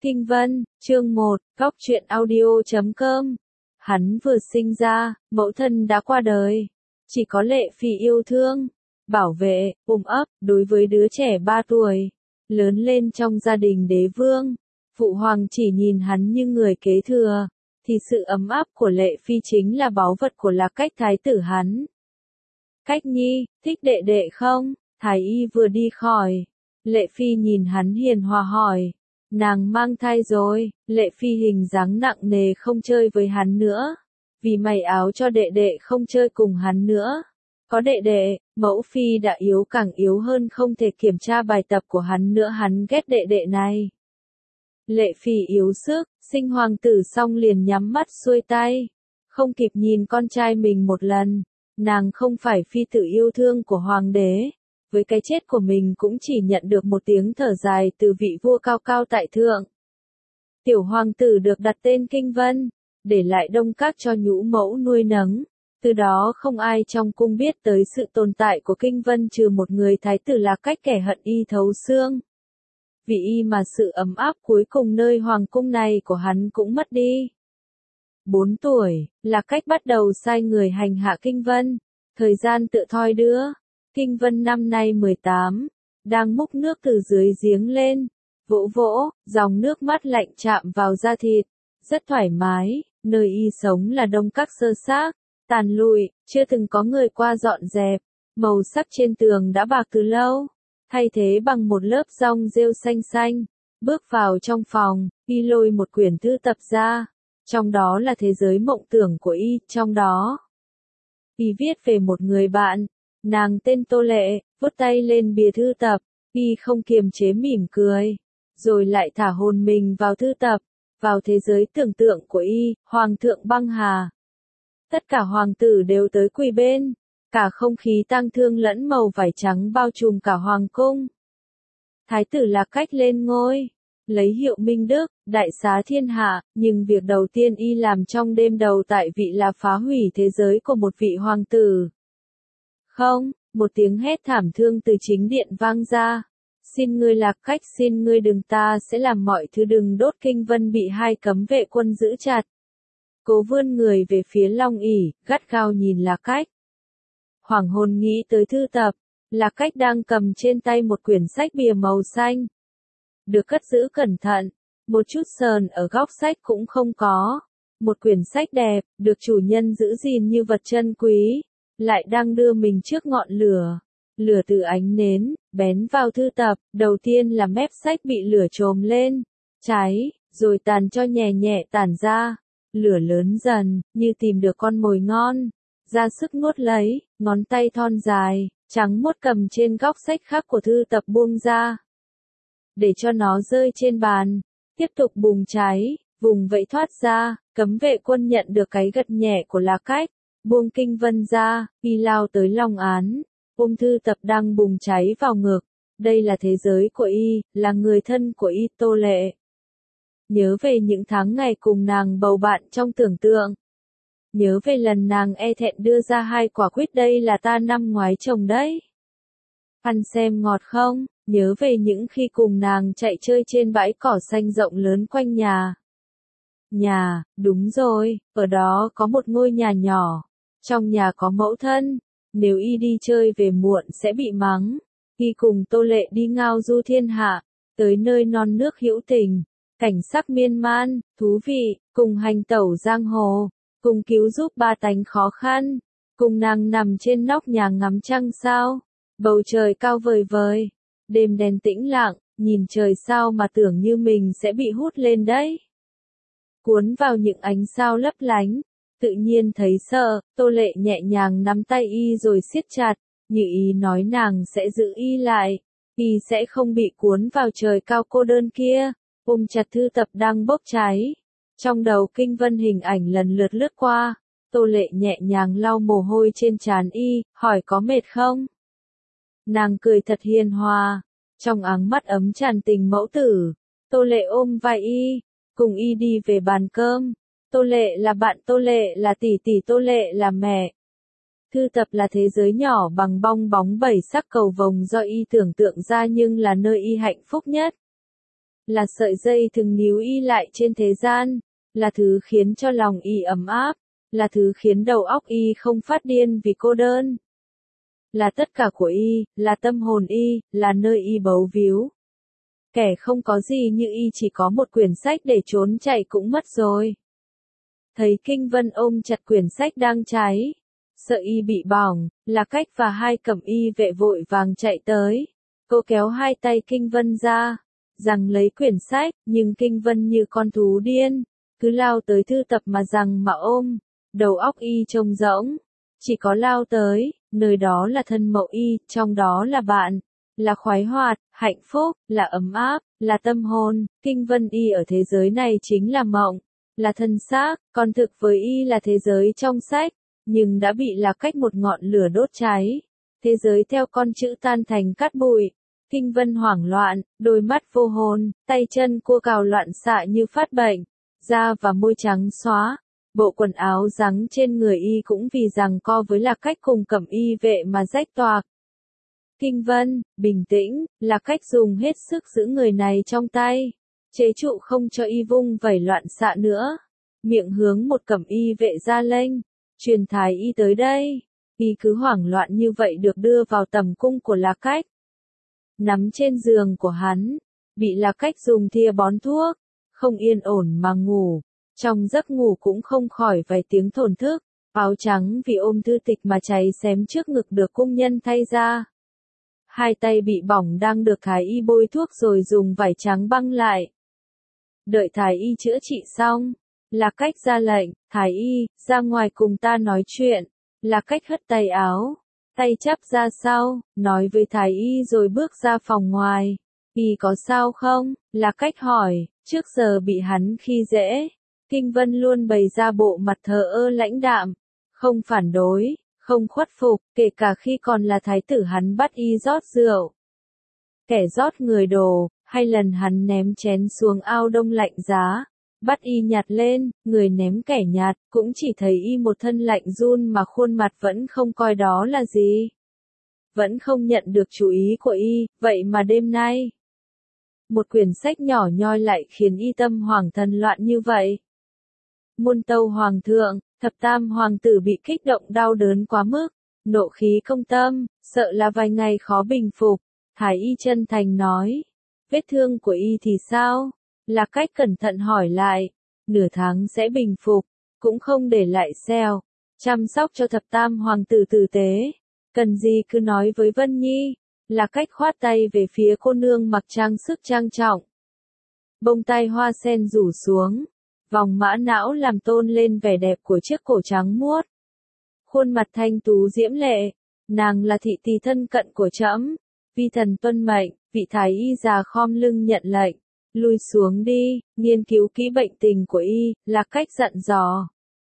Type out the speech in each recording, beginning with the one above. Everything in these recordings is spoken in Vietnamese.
Kinh Vân, chương 1, Góc truyện audio.com. Hắn vừa sinh ra, mẫu thân đã qua đời. Chỉ có Lệ Phi yêu thương, bảo vệ, ôm ấp, đối với đứa trẻ 3 tuổi. Lớn lên trong gia đình đế vương. Phụ hoàng chỉ nhìn hắn như người kế thừa. Thì sự ấm áp của Lệ Phi chính là báu vật của Lạc Cách thái tử hắn. Cách nhi, thích đệ đệ không? Thái y vừa đi khỏi. Lệ Phi nhìn hắn hiền hòa hỏi. Nàng mang thai rồi, Lệ Phi hình dáng nặng nề không chơi với hắn nữa. Vì may áo cho đệ đệ không chơi cùng hắn nữa. Có đệ đệ, mẫu Phi đã yếu càng yếu hơn không thể kiểm tra bài tập của hắn nữa, hắn ghét đệ đệ này. Lệ Phi yếu sức, sinh hoàng tử xong liền nhắm mắt xuôi tay. Không kịp nhìn con trai mình một lần. Nàng không phải phi tử yêu thương của hoàng đế. Với cái chết của mình cũng chỉ nhận được một tiếng thở dài từ vị vua cao cao tại thượng. Tiểu hoàng tử được đặt tên Kinh Vân, để lại Đông Các cho nhũ mẫu nuôi nấng. Từ đó không ai trong cung biết tới sự tồn tại của Kinh Vân trừ một người thái tử Lạc Cách kẻ hận y thấu xương. Vì y mà sự ấm áp cuối cùng nơi hoàng cung này của hắn cũng mất đi. 4 tuổi, Lạc Cách bắt đầu sai người hành hạ Kinh Vân. Thời gian tự thoi đưa. Kinh Vân năm nay 18, đang múc nước từ dưới giếng lên, vỗ vỗ, dòng nước mắt lạnh chạm vào da thịt, rất thoải mái, nơi y sống là Đông Các sơ xác, tàn lụi, chưa từng có người qua dọn dẹp, màu sắc trên tường đã bạc từ lâu, thay thế bằng một lớp rong rêu xanh xanh. Bước vào trong phòng, y lôi một quyển thư tập ra, trong đó là thế giới mộng tưởng của y, trong đó y viết về một người bạn. Nàng tên Tô Lệ, vuốt tay lên bìa thư tập, y không kiềm chế mỉm cười, rồi lại thả hồn mình vào thư tập, vào thế giới tưởng tượng của y, Hoàng thượng băng hà. Tất cả hoàng tử đều tới quỳ bên, cả không khí tang thương lẫn màu vải trắng bao trùm cả hoàng cung. Thái tử Lạc Cách lên ngôi, lấy hiệu Minh Đức, đại xá thiên hạ, nhưng việc đầu tiên y làm trong đêm đầu tại vị là phá hủy thế giới của một vị hoàng tử. Không, một tiếng hét thảm thương từ chính điện vang ra. Xin ngươi Lạc Cách, xin ngươi đừng, ta sẽ làm mọi thứ, đừng đốt. Kinh Vân bị 2 cấm vệ quân giữ chặt. Cố vươn người về phía Long ỷ, gắt gao nhìn Lạc Cách. Hoảng hồn nghĩ tới thư tập, Lạc Cách đang cầm trên tay một quyển sách bìa màu xanh. Được cất giữ cẩn thận, một chút sờn ở góc sách cũng không có. Một quyển sách đẹp, được chủ nhân giữ gìn như vật chân quý. Lại đang đưa mình trước ngọn lửa. Lửa từ ánh nến, bén vào thư tập, đầu tiên là mép sách bị lửa chồm lên, cháy, rồi tàn cho nhẹ nhẹ tản ra. Lửa lớn dần, như tìm được con mồi ngon, ra sức nuốt lấy, ngón tay thon dài, trắng muốt cầm trên góc sách khác của thư tập buông ra. Để cho nó rơi trên bàn, tiếp tục bùng cháy, vùng vẫy thoát ra, cấm vệ quân nhận được cái gật nhẹ của Lạc Cách. Buông Kinh Vân ra, y lao tới Long Án, ôm thư tập đang bùng cháy vào ngực. Đây là thế giới của y, là người thân của y, Tô Lệ. Nhớ về những tháng ngày cùng nàng bầu bạn trong tưởng tượng. Nhớ về lần nàng e thẹn đưa ra 2 quả quýt, đây là ta năm ngoái trồng đấy. Ăn xem ngọt không? Nhớ về những khi cùng nàng chạy chơi trên bãi cỏ xanh rộng lớn quanh nhà. Nhà, đúng rồi, ở đó có một ngôi nhà nhỏ. Trong nhà có mẫu thân, nếu y đi chơi về muộn sẽ bị mắng. Y cùng Tô Lệ đi ngao du thiên hạ, tới nơi non nước hữu tình, cảnh sắc miên man, thú vị, cùng hành tẩu giang hồ, cùng cứu giúp ba tánh khó khăn, cùng nàng nằm trên nóc nhà ngắm trăng sao, bầu trời cao vời vời, đêm đen tĩnh lặng, nhìn trời sao mà tưởng như mình sẽ bị hút lên đấy. Cuốn vào những ánh sao lấp lánh. Tự nhiên thấy sợ, Tô Lệ nhẹ nhàng nắm tay y rồi siết chặt, như ý nói nàng sẽ giữ y lại, y sẽ không bị cuốn vào trời cao cô đơn kia, ôm chặt thư tập đang bốc cháy. Trong đầu Kinh Vân hình ảnh lần lượt lướt qua, Tô Lệ nhẹ nhàng lau mồ hôi trên trán y, hỏi có mệt không? Nàng cười thật hiền hòa, trong áng mắt ấm tràn tình mẫu tử. Tô Lệ ôm vai y, cùng y đi về bàn cơm. Tô Lệ là bạn, Tô Lệ là tỷ tỷ, Tô Lệ là mẹ. Thư tập là thế giới nhỏ bằng bong bóng 7 sắc cầu vồng do y tưởng tượng ra nhưng là nơi y hạnh phúc nhất. là sợi dây thừng níu y lại trên thế gian, là thứ khiến cho lòng y ấm áp, là thứ khiến đầu óc y không phát điên vì cô đơn. Là tất cả của y, là tâm hồn y, là nơi y bấu víu. Kẻ không có gì như y chỉ có một quyển sách để trốn chạy cũng mất rồi. Thấy Kinh Vân ôm chặt quyển sách đang cháy, sợ y bị bỏng, Lạc Cách và hai cẩm y vệ vội vàng chạy tới. Cô kéo hai tay Kinh Vân ra, giằng lấy quyển sách, nhưng Kinh Vân như con thú điên, cứ lao tới thư tập mà giằng mà ôm, đầu óc y trông rỗng, chỉ có lao tới, nơi đó là thân mẫu y, trong đó là bạn, là khoái hoạt, hạnh phúc, là ấm áp, là tâm hồn. Kinh Vân y ở thế giới này chính là mộng, là thân xác, còn thực với y là thế giới trong sách, nhưng đã bị Lạc Cách một ngọn lửa đốt cháy. Thế giới theo con chữ tan thành cát bụi. Kinh Vân hoảng loạn, đôi mắt vô hồn, tay chân cua cào loạn xạ như phát bệnh, da và môi trắng xóa. Bộ quần áo rắn trên người y cũng vì giằng co với Lạc Cách cùng cẩm y vệ mà rách toạc. Kinh Vân, bình tĩnh, Lạc Cách dùng hết sức giữ người này trong tay, chế trụ không cho y vung vẩy loạn xạ nữa. Miệng hướng một cẩm y vệ ra lệnh, truyền thái y tới đây. Y cứ hoảng loạn như vậy được đưa vào tầm cung của Lạc Cách. Nắm trên giường của hắn, bị Lạc Cách dùng thìa bón thuốc, không yên ổn mà ngủ. Trong giấc ngủ cũng không khỏi vài tiếng thổn thức, áo trắng vì ôm thư tịch mà cháy xém trước ngực được cung nhân thay ra. Hai tay bị bỏng đang được thái y bôi thuốc rồi dùng vải trắng băng lại. Đợi thái y chữa trị xong, Lạc Cách ra lệnh, thái y, ra ngoài cùng ta nói chuyện. Lạc Cách hất tay áo, tay chắp ra sau, nói với thái y rồi bước ra phòng ngoài. Y có sao không? Lạc Cách hỏi, trước giờ bị hắn khi dễ. Kinh Vân luôn bày ra bộ mặt thờ ơ lãnh đạm, không phản đối, không khuất phục, kể cả khi còn là thái tử hắn bắt y rót rượu. Kẻ rót người đồ, hay lần hắn ném chén xuống ao đông lạnh giá, bắt y nhặt lên, người ném kẻ nhặt, cũng chỉ thấy y một thân lạnh run mà khuôn mặt vẫn không coi đó là gì. Vẫn không nhận được chú ý của y, vậy mà đêm nay, một quyển sách nhỏ nhoi lại khiến y tâm hoàng thần loạn như vậy. Muôn tâu hoàng thượng, thập tam hoàng tử bị kích động đau đớn quá mức, nộ khí công tâm, sợ là vài ngày khó bình phục. Thái y chân thành nói, vết thương của y thì sao? Lạc Cách cẩn thận hỏi lại, nửa tháng sẽ bình phục, cũng không để lại sẹo, chăm sóc cho thập tam hoàng tử tử tế, cần gì cứ nói với Vân Nhi. Lạc Cách khoát tay về phía cô nương mặc trang sức trang trọng. Bông tai hoa sen rủ xuống, vòng mã não làm tôn lên vẻ đẹp của chiếc cổ trắng muốt. Khuôn mặt thanh tú diễm lệ, nàng là thị tỳ thân cận của trẫm, vi thần tuân mệnh. Vị thái y già khom lưng nhận lệnh, lui xuống đi, nghiên cứu kỹ bệnh tình của y. Lạc Cách dặn dò.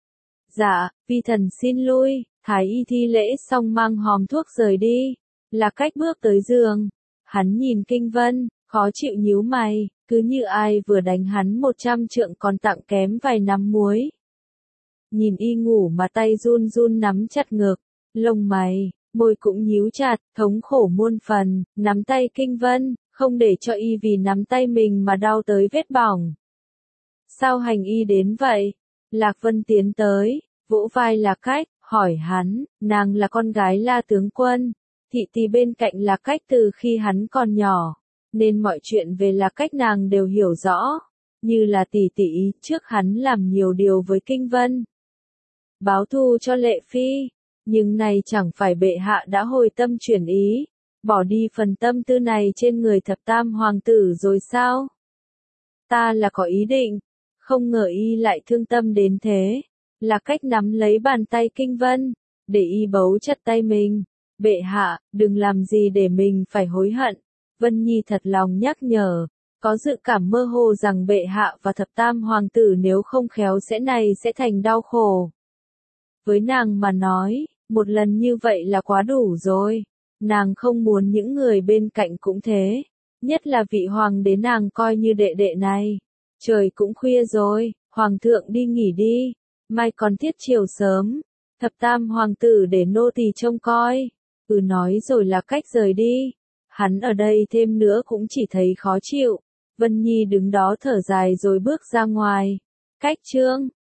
Dạ, vi thần xin lui. Thái y thi lễ xong mang hòm thuốc rời đi. Lạc Cách bước tới giường, hắn nhìn Kinh Vân, khó chịu nhíu mày, cứ như ai vừa đánh hắn 100 trượng còn tặng kém vài nắm muối. Nhìn y ngủ mà tay run run nắm chặt ngực, lông mày, môi cũng nhíu chặt, thống khổ muôn phần, nắm tay Kinh Vân, không để cho y vì nắm tay mình mà đau tới vết bỏng. Sao hành y đến vậy? Lạc Vân tiến tới, vỗ vai Lạc Cách, hỏi hắn, nàng là con gái La tướng quân, thị tỳ bên cạnh Lạc Cách từ khi hắn còn nhỏ, nên mọi chuyện về Lạc Cách nàng đều hiểu rõ, như là tỷ tỷ trước hắn làm nhiều điều với Kinh Vân. Báo thù cho Lệ Phi, nhưng này chẳng phải bệ hạ đã hồi tâm chuyển ý, bỏ đi phần tâm tư này trên người thập tam hoàng tử rồi sao? Ta là có ý định, không ngờ y lại thương tâm đến thế. Lạc Cách nắm lấy bàn tay Kinh Vân, để y bấu chặt tay mình. Bệ hạ, đừng làm gì để mình phải hối hận. Vân Nhi thật lòng nhắc nhở, có dự cảm mơ hồ rằng bệ hạ và thập tam hoàng tử nếu không khéo sẽ thành đau khổ. Với nàng mà nói, một lần như vậy là quá đủ rồi. Nàng không muốn những người bên cạnh cũng thế, nhất là vị hoàng đế nàng coi như đệ đệ này. Trời cũng khuya rồi, hoàng thượng đi nghỉ đi, mai còn tiết chiều sớm, thập tam hoàng tử để nô tỳ trông coi. Nói rồi Lạc Cách rời đi. Hắn ở đây thêm nữa cũng chỉ thấy khó chịu, Vân Nhi đứng đó thở dài rồi bước ra ngoài. Cách chương